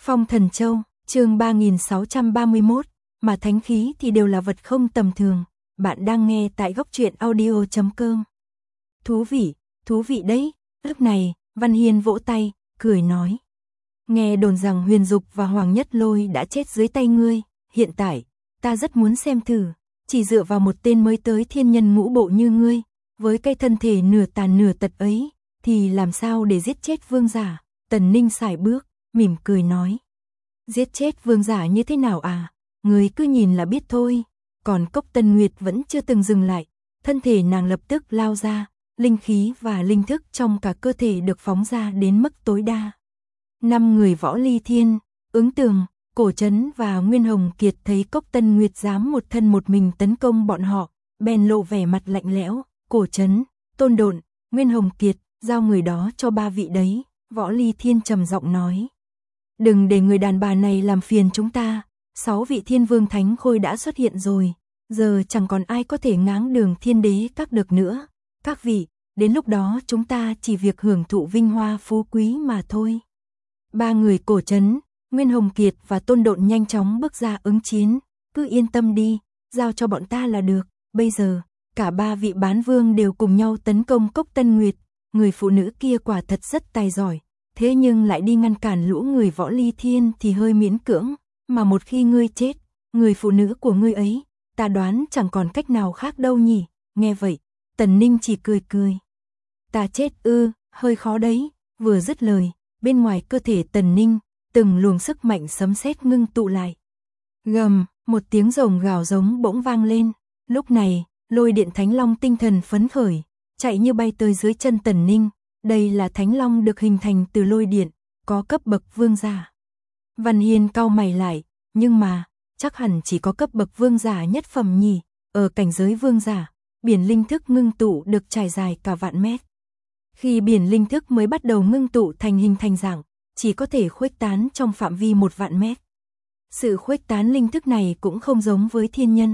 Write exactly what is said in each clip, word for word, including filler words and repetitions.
Phong Thần Châu, chương ba nghìn sáu trăm ba mươi mốt, mà thánh khí thì đều là vật không tầm thường. Bạn đang nghe tại góc truyện audio chấm com. Thú vị, thú vị đấy. Lúc này, Văn Hiên vỗ tay, cười nói. Nghe đồn rằng Huyền Dục và Hoàng Nhất Lôi đã chết dưới tay ngươi, hiện tại, ta rất muốn xem thử, chỉ dựa vào một tên mới tới thiên nhân ngũ bộ như ngươi, với cái thân thể nửa tàn nửa tật ấy, thì làm sao để giết chết vương giả. Tần Ninh sải bước, mỉm cười nói. Giết chết vương giả như thế nào à, người cứ nhìn là biết thôi. Còn Cốc Tân Nguyệt vẫn chưa từng dừng lại, thân thể nàng lập tức lao ra, linh khí và linh thức trong cả cơ thể được phóng ra đến mức tối đa. Năm người Võ Ly Thiên, Ứng Tường, Cổ Trấn và Nguyên Hồng Kiệt thấy Cốc Tân Nguyệt dám một thân một mình tấn công bọn họ, bèn lộ vẻ mặt lạnh lẽo. Cổ Trấn, Tôn Độn, Nguyên Hồng Kiệt, giao người đó cho ba vị đấy. Võ Ly Thiên trầm giọng nói. Đừng để người đàn bà này làm phiền chúng ta, sáu vị thiên vương thánh khôi đã xuất hiện rồi, giờ chẳng còn ai có thể ngáng đường thiên đế các được nữa. Các vị, đến lúc đó chúng ta chỉ việc hưởng thụ vinh hoa phú quý mà thôi. Ba người Cổ Trấn, Nguyên Hồng Kiệt và Tôn Độn nhanh chóng bước ra ứng chiến, cứ yên tâm đi, giao cho bọn ta là được. Bây giờ, cả ba vị bán vương đều cùng nhau tấn công Cốc Tân Nguyệt. Người phụ nữ kia quả thật rất tài giỏi, thế nhưng lại đi ngăn cản lũ người Võ Ly Thiên thì hơi miễn cưỡng, mà một khi ngươi chết, người phụ nữ của ngươi ấy, ta đoán chẳng còn cách nào khác đâu nhỉ. Nghe vậy, Tần Ninh chỉ cười cười. Ta chết ư, hơi khó đấy. Vừa dứt lời, bên ngoài cơ thể Tần Ninh, từng luồng sức mạnh sấm sét ngưng tụ lại. Gầm, một tiếng rồng gào giống bỗng vang lên. Lúc này, Lôi Điện Thánh Long tinh thần phấn khởi, chạy như bay tới dưới chân Tần Ninh. Đây là Thánh Long được hình thành từ lôi điện, có cấp bậc vương giả. Văn Hiên cau mày lại, nhưng mà, chắc hẳn chỉ có cấp bậc vương giả nhất phẩm nhỉ. Ở cảnh giới vương giả, biển linh thức ngưng tụ được trải dài cả vạn mét. Khi biển linh thức mới bắt đầu ngưng tụ thành hình thành dạng, chỉ có thể khuếch tán trong phạm vi một vạn mét. Sự khuếch tán linh thức này cũng không giống với thiên nhân.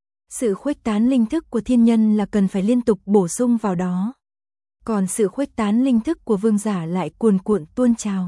Sự khuếch tán linh thức của thiên nhân là cần phải liên tục bổ sung vào đó. Còn sự khuếch tán linh thức của vương giả lại cuồn cuộn tuôn trào.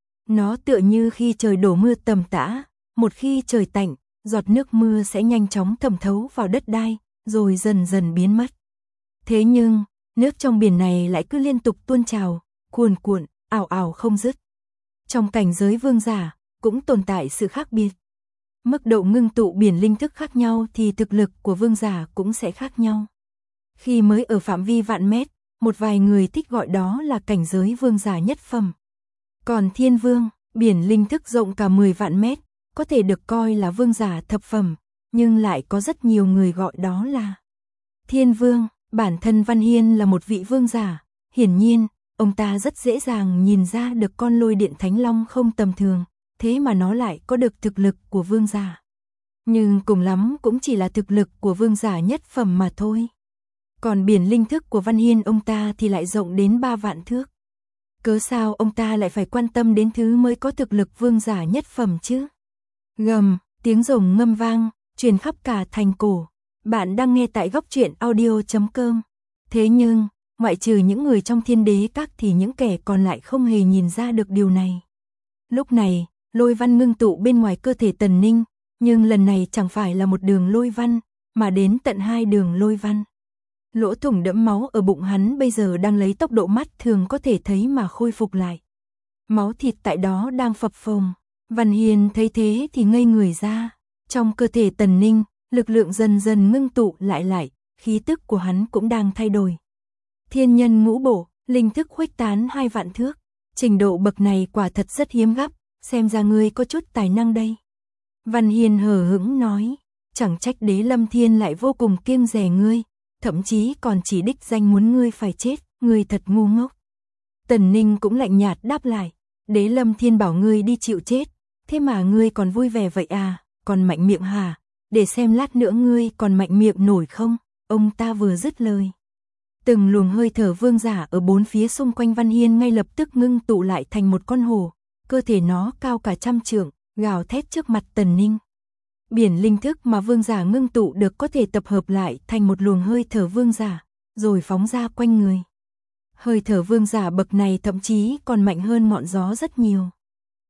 Nó tựa như khi trời đổ mưa tầm tã, một khi trời tạnh, giọt nước mưa sẽ nhanh chóng thẩm thấu vào đất đai, rồi dần dần biến mất. Thế nhưng, nước trong biển này lại cứ liên tục tuôn trào, cuồn cuộn, ảo ảo không dứt. Trong cảnh giới vương giả, cũng tồn tại sự khác biệt. Mức độ ngưng tụ biển linh thức khác nhau thì thực lực của vương giả cũng sẽ khác nhau. Khi mới ở phạm vi vạn mét, một vài người thích gọi đó là cảnh giới vương giả nhất phẩm. Còn thiên vương, biển linh thức rộng cả mười vạn mét, có thể được coi là vương giả thập phẩm, nhưng lại có rất nhiều người gọi đó là thiên vương. Bản thân Văn Hiên là một vị vương giả, hiển nhiên, ông ta rất dễ dàng nhìn ra được con Lôi Điện Thánh Long không tầm thường, thế mà nó lại có được thực lực của vương giả. Nhưng cùng lắm cũng chỉ là thực lực của vương giả nhất phẩm mà thôi. Còn biển linh thức của Văn Hiên ông ta thì lại rộng đến ba vạn thước. Cớ sao ông ta lại phải quan tâm đến thứ mới có thực lực vương giả nhất phẩm chứ? Gầm, tiếng rồng ngâm vang, truyền khắp cả thành cổ. Bạn đang nghe tại góc truyện audio chấm com. Thế nhưng, ngoại trừ những người trong thiên đế các thì những kẻ còn lại không hề nhìn ra được điều này. Lúc này, lôi văn ngưng tụ bên ngoài cơ thể Tần Ninh, nhưng lần này chẳng phải là một đường lôi văn, mà đến tận hai đường lôi văn. Lỗ thủng đẫm máu ở bụng hắn bây giờ đang lấy tốc độ mắt thường có thể thấy mà khôi phục lại. Máu thịt tại đó đang phập phồng. Văn Hiên thấy thế thì ngây người ra. Trong cơ thể Tần Ninh, lực lượng dần dần ngưng tụ lại lại, khí tức của hắn cũng đang thay đổi. Thiên nhân ngũ bổ, linh thức khuếch tán hai vạn thước. Trình độ bậc này quả thật rất hiếm gặp, xem ra ngươi có chút tài năng đây. Văn Hiên hờ hững nói, chẳng trách Đế Lâm Thiên lại vô cùng kiêng dè ngươi, thậm chí còn chỉ đích danh muốn ngươi phải chết, ngươi thật ngu ngốc. Tần Ninh cũng lạnh nhạt đáp lại, Đế Lâm Thiên bảo ngươi đi chịu chết, thế mà ngươi còn vui vẻ vậy à, còn mạnh miệng hả, để xem lát nữa ngươi còn mạnh miệng nổi không. Ông ta vừa dứt lời, từng luồng hơi thở vương giả ở bốn phía xung quanh Văn Hiên ngay lập tức ngưng tụ lại thành một con hổ, cơ thể nó cao cả trăm trượng, gào thét trước mặt Tần Ninh. Biển linh thức mà vương giả ngưng tụ được có thể tập hợp lại thành một luồng hơi thở vương giả, rồi phóng ra quanh người. Hơi thở vương giả bậc này thậm chí còn mạnh hơn ngọn gió rất nhiều.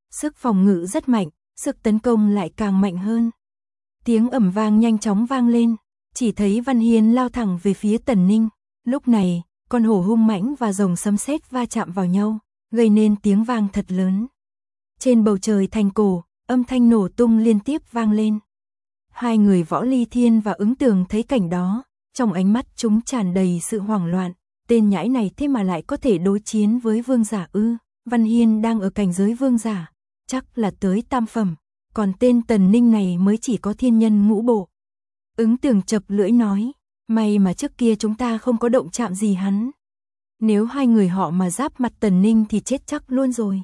sức phòng ngự rất mạnh, sức tấn công lại càng mạnh hơn. Tiếng ầm vang nhanh chóng vang lên, chỉ thấy Văn Hiên lao thẳng về phía Tần Ninh. Lúc này, con hổ hung mãnh và rồng sấm sét va chạm vào nhau, gây nên tiếng vang thật lớn. Trên bầu trời thành cổ, âm thanh nổ tung liên tiếp vang lên. Hai người Võ Ly Thiên và Ứng Tường thấy cảnh đó, trong ánh mắt chúng tràn đầy sự hoảng loạn. Tên nhãi này thế mà lại có thể đối chiến với vương giả ư? Văn Hiên đang ở cảnh giới vương giả, chắc là tới tam phẩm, còn tên Tần Ninh này mới chỉ có thiên nhân ngũ bộ. Ứng Tường chập lưỡi nói, may mà trước kia chúng ta không có động chạm gì hắn. Nếu hai người họ mà giáp mặt Tần Ninh thì chết chắc luôn rồi.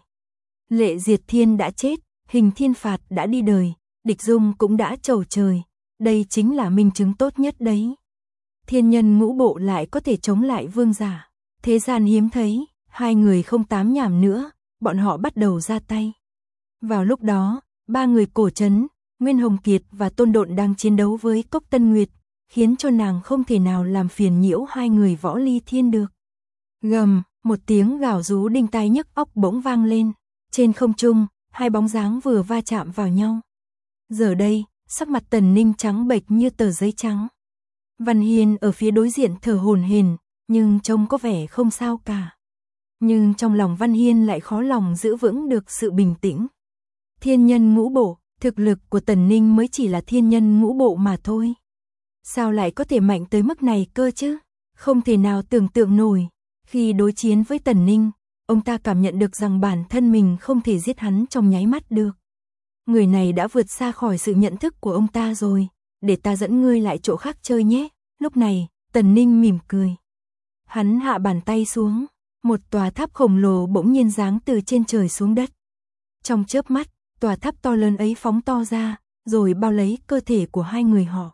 Lệ Diệt Thiên đã chết, Hình Thiên Phạt đã đi đời, Địch Dung cũng đã trầu trời. Đây chính là minh chứng tốt nhất đấy. Thiên nhân ngũ bộ lại có thể chống lại vương giả. Thế gian hiếm thấy, hai người không tám nhảm nữa, bọn họ bắt đầu ra tay. Vào lúc đó, ba người Cổ Trấn, Nguyên Hồng Kiệt và Tôn Độn đang chiến đấu với Cốc Tân Nguyệt, khiến cho nàng không thể nào làm phiền nhiễu hai người Võ Ly Thiên được. Gầm, một tiếng gào rú đinh tai nhức óc bỗng vang lên. Trên không trung, hai bóng dáng vừa va chạm vào nhau. Giờ đây, sắc mặt Tần Ninh trắng bệch như tờ giấy trắng. Văn Hiên ở phía đối diện thở hổn hển, nhưng trông có vẻ không sao cả. Nhưng trong lòng Văn Hiên lại khó lòng giữ vững được sự bình tĩnh. Thiên nhân ngũ bộ, thực lực của Tần Ninh mới chỉ là thiên nhân ngũ bộ mà thôi. Sao lại có thể mạnh tới mức này cơ chứ? Không thể nào tưởng tượng nổi. Khi đối chiến với Tần Ninh, ông ta cảm nhận được rằng bản thân mình không thể giết hắn trong nháy mắt được. Người này đã vượt xa khỏi sự nhận thức của ông ta rồi, để ta dẫn ngươi lại chỗ khác chơi nhé. Lúc này, Tần Ninh mỉm cười. Hắn hạ bàn tay xuống, một tòa tháp khổng lồ bỗng nhiên giáng từ trên trời xuống đất. Trong chớp mắt, tòa tháp to lớn ấy phóng to ra, rồi bao lấy cơ thể của hai người họ.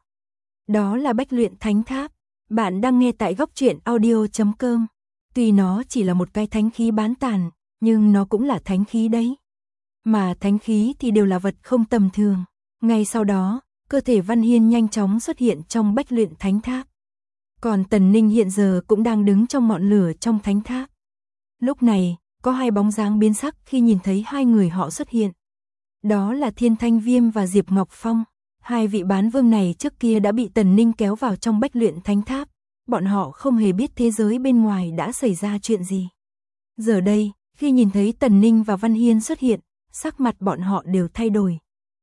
Đó là Bách Luyện Thánh Tháp. Bạn đang nghe tại góc truyện audio chấm com. Tuy nó chỉ là một cái thánh khí bán tàn, nhưng nó cũng là thánh khí đấy. Mà thánh khí thì đều là vật không tầm thường. Ngay sau đó, cơ thể Văn Hiên nhanh chóng xuất hiện trong Bách Luyện Thánh Tháp. Còn Tần Ninh hiện giờ cũng đang đứng trong ngọn lửa trong thánh tháp. Lúc này, có hai bóng dáng biến sắc khi nhìn thấy hai người họ xuất hiện. Đó là Thiên Thanh Viêm và Diệp Ngọc Phong. Hai vị bán vương này trước kia đã bị Tần Ninh kéo vào trong Bách Luyện Thánh Tháp. Bọn họ không hề biết thế giới bên ngoài đã xảy ra chuyện gì. Giờ đây, khi nhìn thấy Tần Ninh và Văn Hiên xuất hiện, sắc mặt bọn họ đều thay đổi.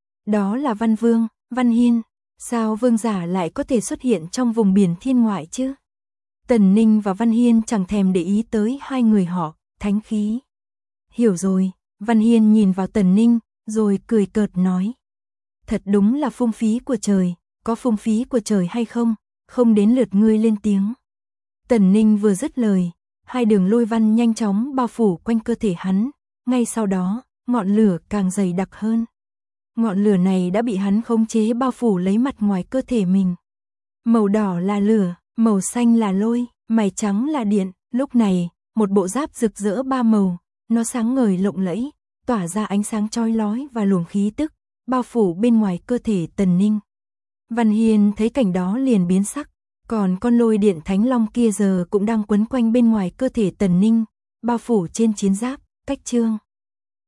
Đó là Văn Vương, Văn Hiên. Sao vương giả lại có thể xuất hiện trong vùng biển thiên ngoại chứ? Tần Ninh và Văn Hiên chẳng thèm để ý tới hai người họ, thánh khí. Hiểu rồi, Văn Hiên nhìn vào Tần Ninh, rồi cười cợt nói. Thật đúng là phung phí của trời, có phung phí của trời hay không, không đến lượt ngươi lên tiếng. Tần Ninh vừa dứt lời, hai đường lôi văn nhanh chóng bao phủ quanh cơ thể hắn, ngay sau đó, ngọn lửa càng dày đặc hơn. Ngọn lửa này đã bị hắn khống chế bao phủ lấy mặt ngoài cơ thể mình. Màu đỏ là lửa, màu xanh là lôi, mày trắng là điện. Lúc này, một bộ giáp rực rỡ ba màu, nó sáng ngời lộng lẫy, tỏa ra ánh sáng chói lói và luồng khí tức, bao phủ bên ngoài cơ thể Tần Ninh. Văn Hiên thấy cảnh đó liền biến sắc, còn con lôi điện thánh long kia giờ cũng đang quấn quanh bên ngoài cơ thể Tần Ninh, bao phủ trên chiến giáp, cách chương.